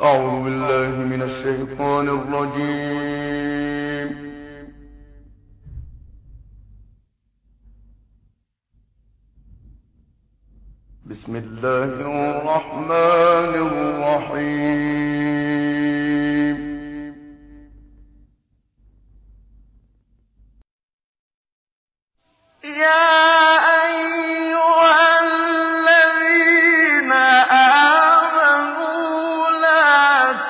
أعوذ بالله من الشيطان الرجيم. بسم الله الرحمن الرحيم. يا أيها الذين آمنوا لا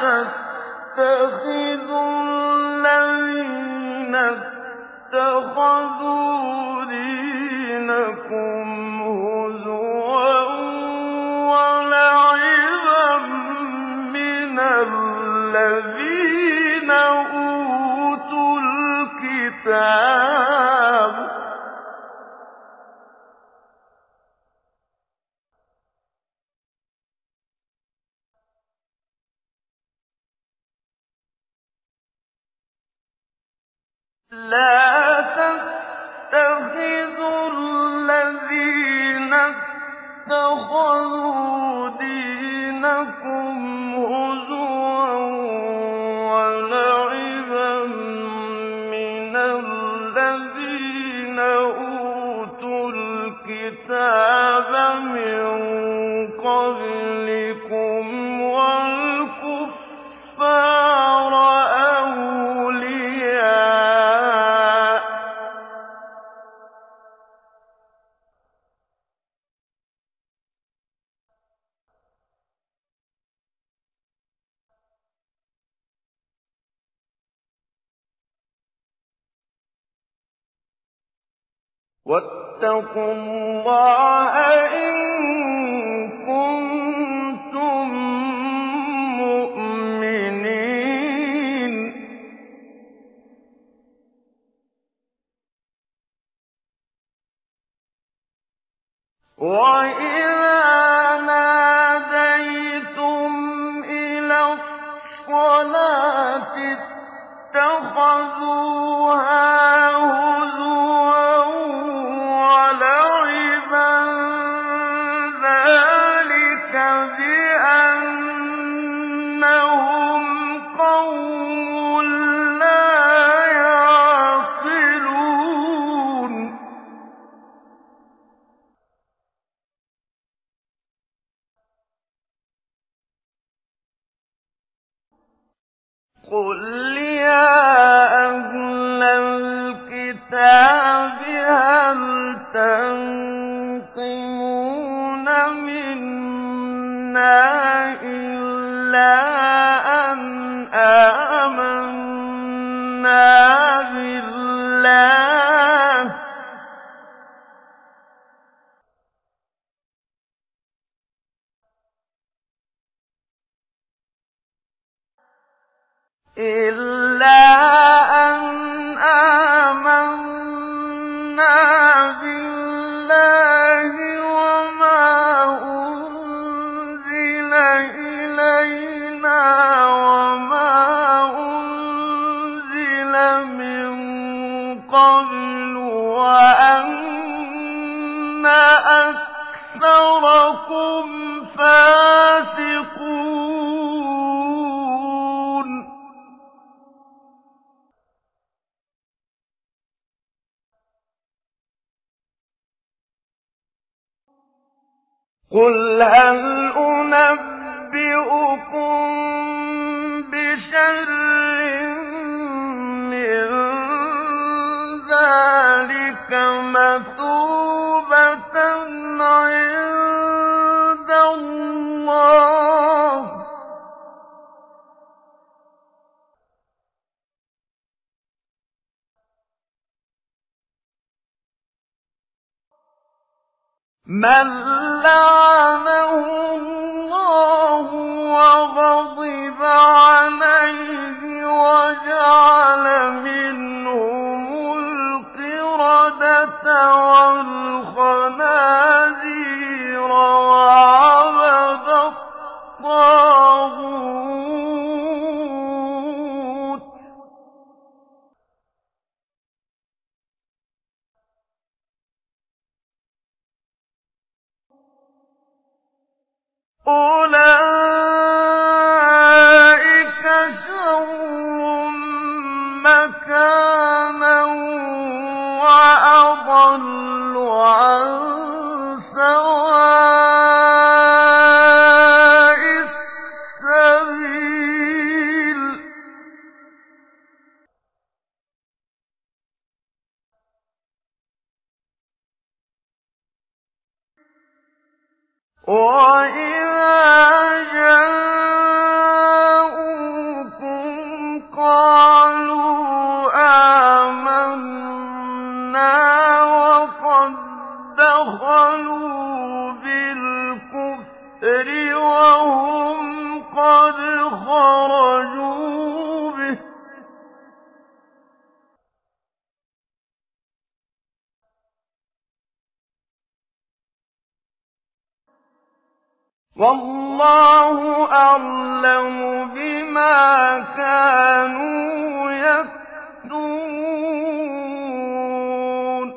تتخذوا الذين اتخذوا دينكم هزوا ولعبا من الذين أوتوا الكتاب لا تتخذوا الذين اتخذوا دينكم هزوا ولعبا من الذين أوتوا الكتاب من قبلكم والكفار أولياء واتقوا الله إن كنتم مؤمنين وإذا ناديتم إلى الصلاة اتخذوها هزوا ولعبا ذلك بأنهم قوم لا يعقلون قل يا أهل الكتاب هل تنقمون منا إلا أن آمنا بالله وما أنزل إلينا وما أنزل من قبل وأن أكثركم فاسقون قل هل أنبئكم بشر من ذلك مثوبة عند الله من لعنه الله وغضب عليه وجعل منهم القردة والخنازير وعبد الطاغوت أولئك وَإِذَا جَاءُوكُمْ قَالُوا آمَنَّا وَقَد دَّخَلُوا بِالْكُفْرِ وَهُمْ قَدْ خَرَجُوا بِهِ ۚ وَاللَّهُ أَعْلَمُ بِمَا كَانُوا يَكْتُمُونَ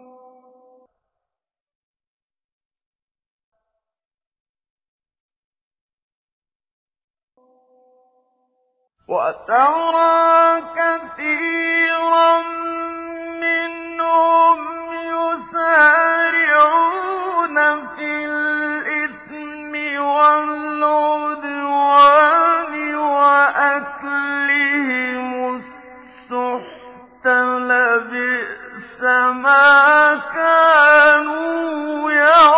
وَتَرَىٰ كَثِيرًا مِّنْهُمْ يُسَارِعُونَ فِي الْإِثْمِ وَالْعُدْوَانِ وَأَكْلِهِمُ السُّحْتَ ۚ لَبِئْسَ مَا كَانُوا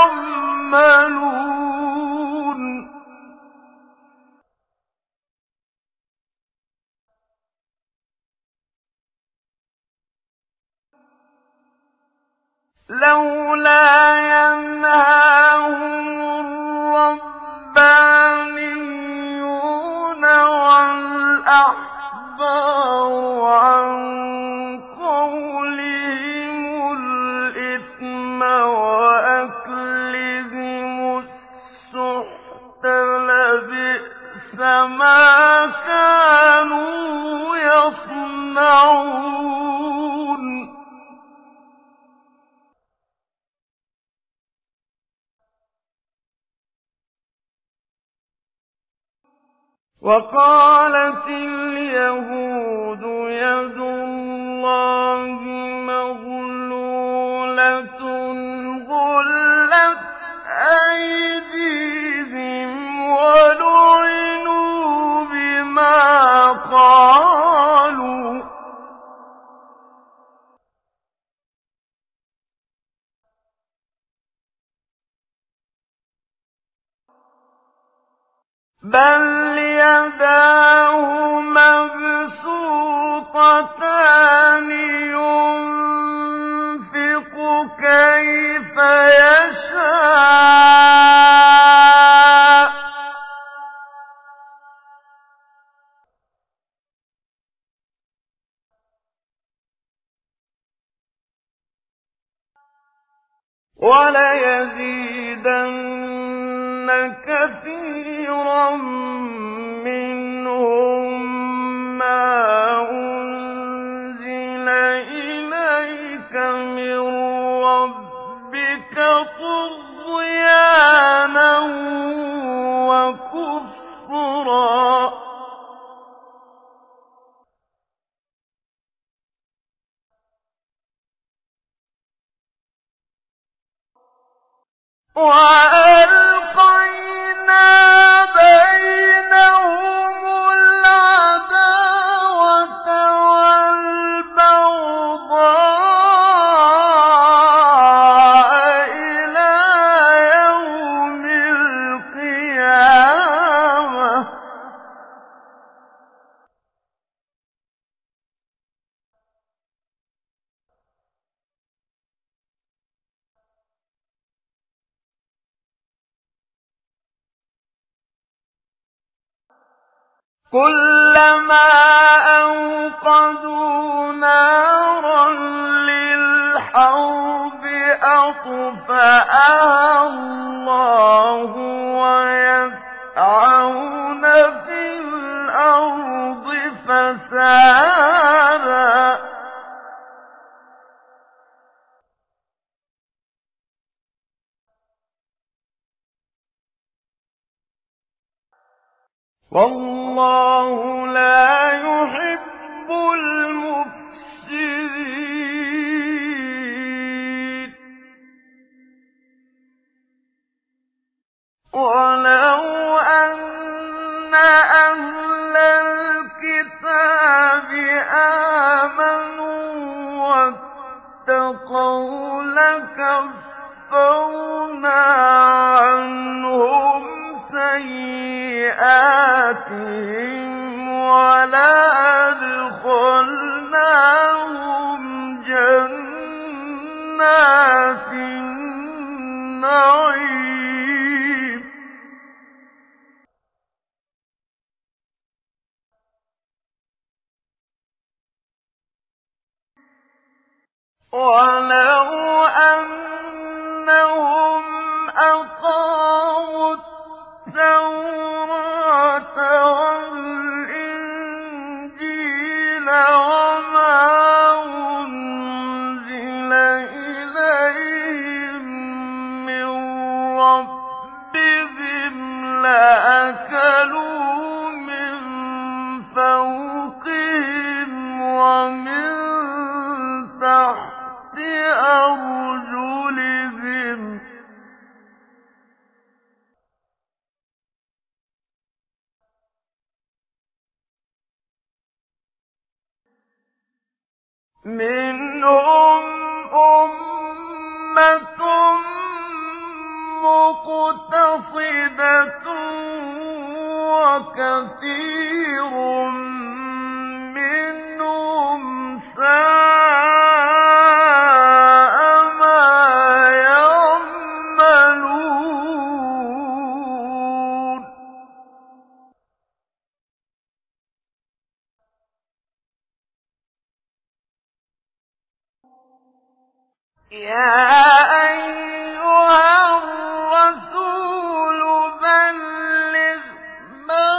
يَعْمَلُونَ لَوْلَا يَنْهَاهُمُ الرَّبَّانِيُّونَ وَالْأَحْبَارُ عَن قَوْلِهِمُ الْإِثْمَ وَأَكْلِهِمُ السُّحْتَ ۚ لَبِئْسَ مَا كَانُوا يَصْنَعُونَ وَقَالَتِ الْيَهُودُ يَدُ اللَّهِ مَغْلُولَةٌ غُلَّتْ أَيْدِيهِمْ وَلُعِنُوا بِمَا قَالُوا ۘ بَلْ يَدَاهُ مَبْسُوطَتَانِ يُنفِقُ كَيْفَ يَشَاءُ ۚ وَلَيَزِيدَنَّ كَثِيرًا مِّنْهُم مَّا أُنزِلَ إِلَيْكَ مِن رَّبِّكَ طُغْيَانًا وَكُفْرًا ۚ وَأَلْقَيْنَا بَيْنَهُمُ الْعَدَاوَةَ وَالْبَغْضَاءَ إِلَىٰ يَوْمِ الْقِيَامَةِ ۚ كُلَّمَا أَوْقَدُوا نَارًا لِّلْحَرْبِ أَطْفَأَهَا اللَّهُ وَيَسْعَوْنَ فِي الْأَرْضِ فَسَادًا ۚ وَاللَّهُ لَا يُحِبُّ الْمُفْسِدِينَ وَلَوْ أَنَّ أَهْلَ الْكِتَابِ آمَنُوا وَاتَّقَوْا لَكَفَّرْنَا كَفَّرْنَا عَنْهُمْ سَيِّئَاتِهِمْ وَلَأَدْخَلْنَاهُمْ جَنَّاتِ النَّعِيمِ وَلَوْ أَنَّهُمْ أَقَامُوا التَّوْرَاةَ وَالْإِنجِيلَ وَمَا أُنزِلَ إِلَيْهِم مِّن رَّبِّهِمْ لَأَكَلُوا مِن فَوْقِهِمْ وَمِن تَحْتِ أَرْجُلِهِم ۚ مِّنْهُمْ أُمَّةٌ مُّقْتَصِدَةٌ وَكَثِيرٌ مِّنْهُمْ سَاءَ مَا يَعْمَلُونَ يَا أَيُّهَا الرَّسُولُ بَلِّغْ مَا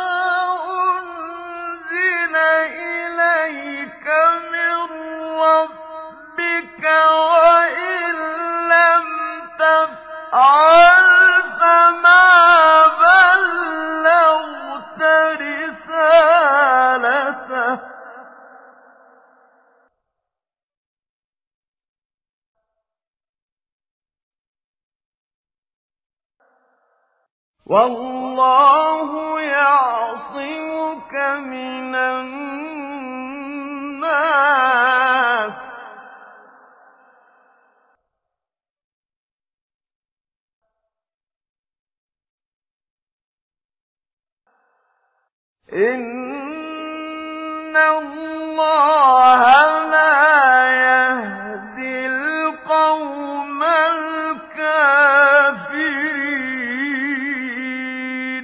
أُنزِلَ إِلَيْكَ مِن رَّبِّكَ ۖ وَإِن لَّمْ تَفْعَلْ فَمَا بَلَّغْتَ رِسَالَتَهُ ۚ وَاللَّهُ يَعْصِمُكَ مِنَ النَّاسِ ۗ إِنَّ اللَّهَ لَا يَهْدِي الْقَوْمَ الْكَافِرِينَ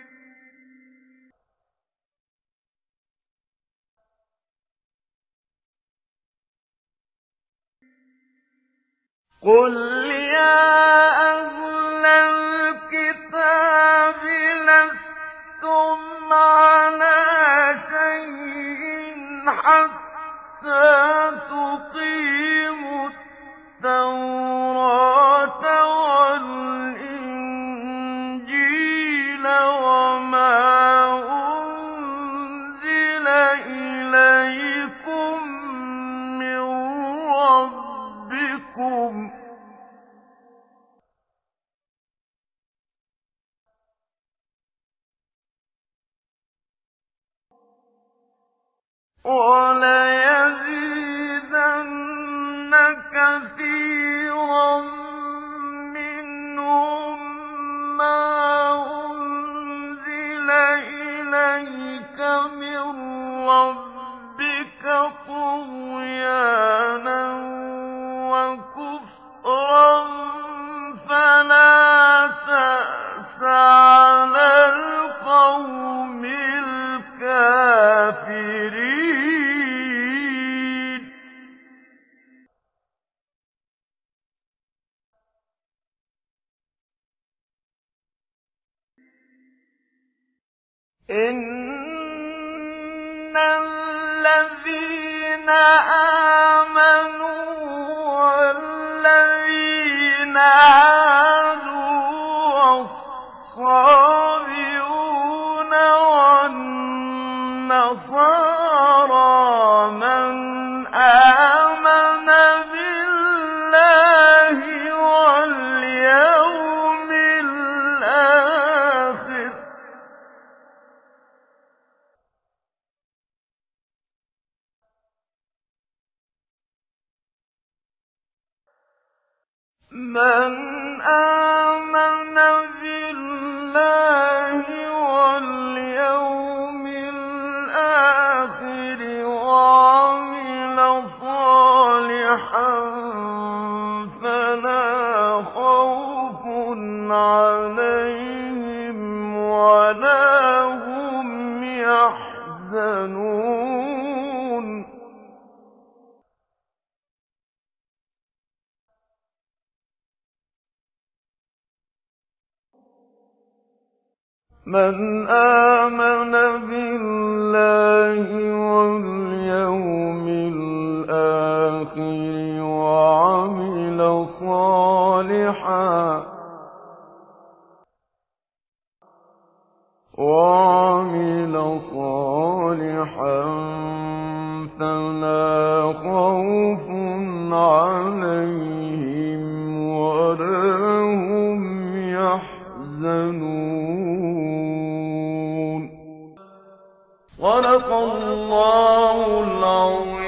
قُلْ يَا أَهْلَ الْكِتَابِ لَسْتُمْ عَلَىٰ شَيْءٍ حَتَّىٰ تُقِيمُوا التَّوْرَاةَ وَالْإِنجِيلَ وَمَا أُنزِلَ إِلَيْكُم مِّن رَّبِّكُمْ ۗ وَلَيَزِيدَنَّ كَثِيرًا مِّنْهُم مَّا أُنزِلَ إِلَيْكَ مِن رَّبِّكَ طُغْيَانًا وَكُفْرًا فَلَا تَأْسَ عَلَى الْقَوْمِ الْكَافِرِينَ إِنَّ الَّذِينَ آمَنُوا وَالَّذِينَ هَادُوا وَالصَّابِئُونَ وَالنَّصَارَىٰ مَنْ آمَنَ بِاللَّهِ وَالْيَوْمِ الْآخِرِ مَنْ آمَنَ بِاللَّهِ وَالْيَوْمِ الْآخِرِ وَعَمِلَ صَالِحًا فَلَا خَوْفٌ عَلَيْهِمْ وَلَا هُمْ يَحْزَنُونَ مَنْ آمَنَ بِاللَّهِ وَالْيَوْمِ الْآخِرِ وَعَمِلَ صَالِحًا فَلَا خَوْفٌ عَلَيْهِمْ وَلَا هُمْ يَحْزَنُونَ صدق الله العظيم.